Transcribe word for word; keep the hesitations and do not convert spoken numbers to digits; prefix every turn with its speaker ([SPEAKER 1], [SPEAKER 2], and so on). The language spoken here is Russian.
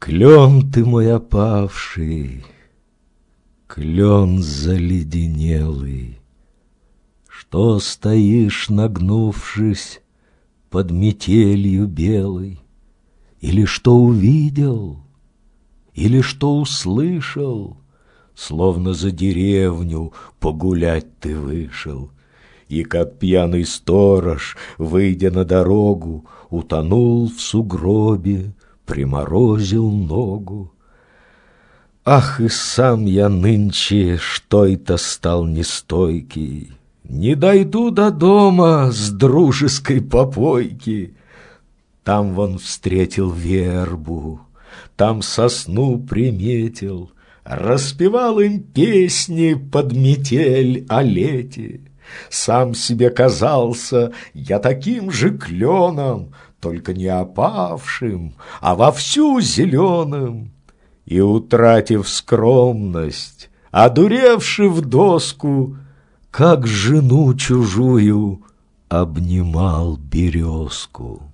[SPEAKER 1] Клен ты мой опавший, клен заледенелый, что стоишь, нагнувшись под метелью белой, или что увидел, или что услышал, словно за деревню погулять ты вышел, и как пьяный сторож, выйдя на дорогу, утонул в сугробе, приморозил ногу. Ах, и сам я нынче что-то стал нестойкий, не дойду до дома с дружеской попойки. Там вон встретил вербу, там сосну приметил, распевал им песни под метель о лете. Сам себе казался я таким же кленом, только не опавшим, а вовсю зеленым. И, утратив скромность, одуревши в доску, как жену чужую обнимал березку.